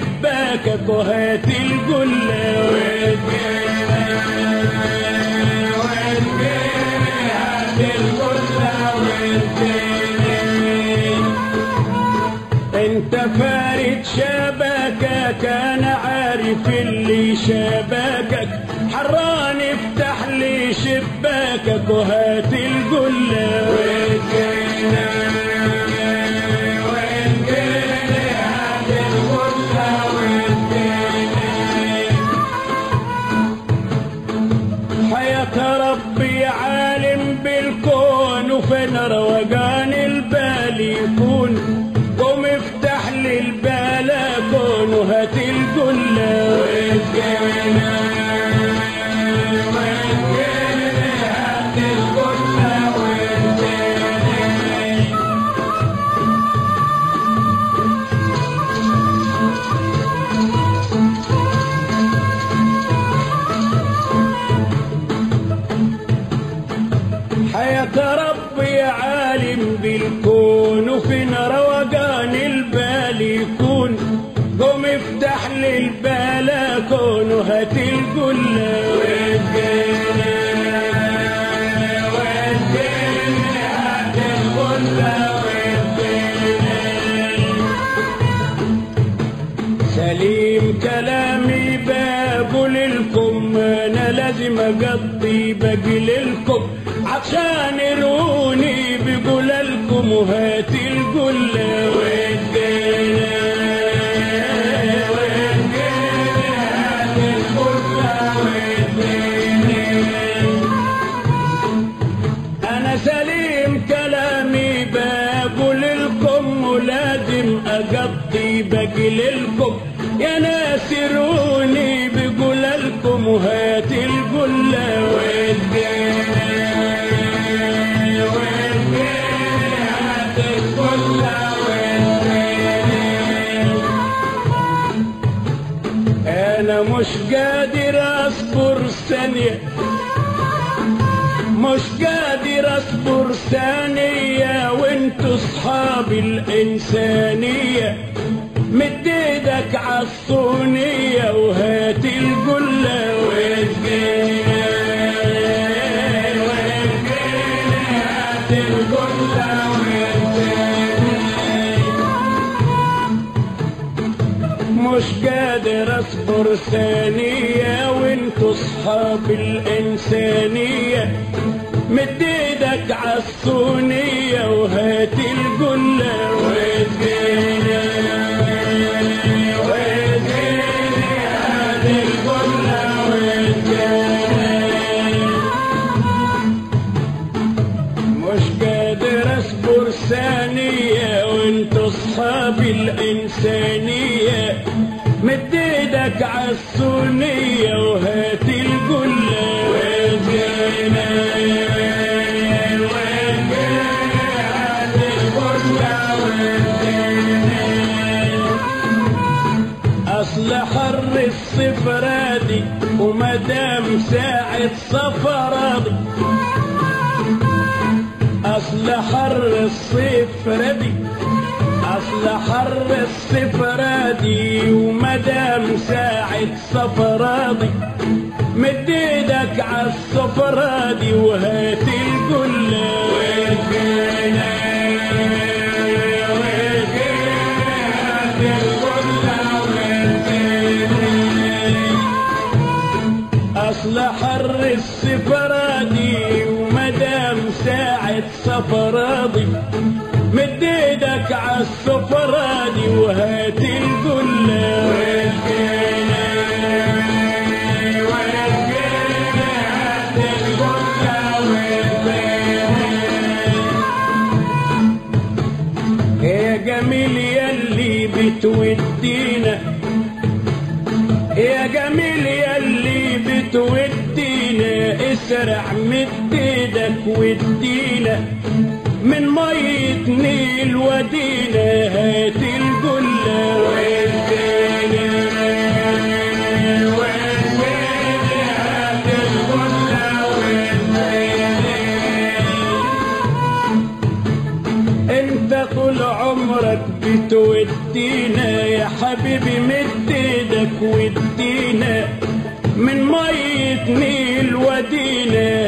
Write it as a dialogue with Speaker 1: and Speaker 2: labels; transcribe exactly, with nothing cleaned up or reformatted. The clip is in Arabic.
Speaker 1: شباكك وهات القلة واديني واديني هات القلة واديني. انت فارد شباكك انا عارف اللي شباكك، حران افتح لي شباكك وهات القلة واديني واديني هات القلة واديني. حياة ربي عالم بالكون وفين روقان البال يكون، قوم افتح لي البلكون وهات القلة واديني واديني هات القلة واديني. حياة ربي عالم بالكون وفين روقان البال يكون، قوم افتح لي البلكون وهات القلة واديني واديني هات القلة واديني. سليم كلامي بقول لكم انا لازم اقضي باقي لكم، عشان يروني بقول لكم وهات القلة واديني واديني هات القلة واديني. انا سليم كلامي بقول لكم ولازم اقضي باقي لكم، يا ناس يروني بقول لكم وهات القلة واديني أنا مش قادر أصبر ثانية، مش قادر أصبر ثانية وانتوا صحاب الإنسانية، مد ايدك عالصونية وهات القلة واديني واديني هات القلة واديني. مش قادر اصبر ثانية وانتوا صحاب الانسانية، مد ايدك عالصونية وهات القلة واديني واديني هات القلة واديني. مش قادر اصبر ثانية وانتوا صحاب الانسانية، مد ايدك عالصونية وهات القلة واديني واديني هات القلة واديني. اصل حر الصفر راضي ومدام ساعة سفر راضي، اصل حر الصيف راضي، اصل حر الصيف راضي ومدام ساعة سفر راضي، مد ايدك عالصفر راضي وهات القلة واديني واديني هات القلة واديني. اصل حر الصيف راضي ومدام ساعة سفر راضي، مد ايدك عالصفر راضي وهات القلة واديني واديني هات القلة واديني. يا جميل ياللي بتودينا، يا جميل ياللي بتودينا، اسرع مد ايدك ودينا من مية نيل ودينا، هات القلة واديني واديني هات القلة واديني. انت طول عمرك بتودينا يا حبيبي مد ايدك ودينا من مية نيل ودينا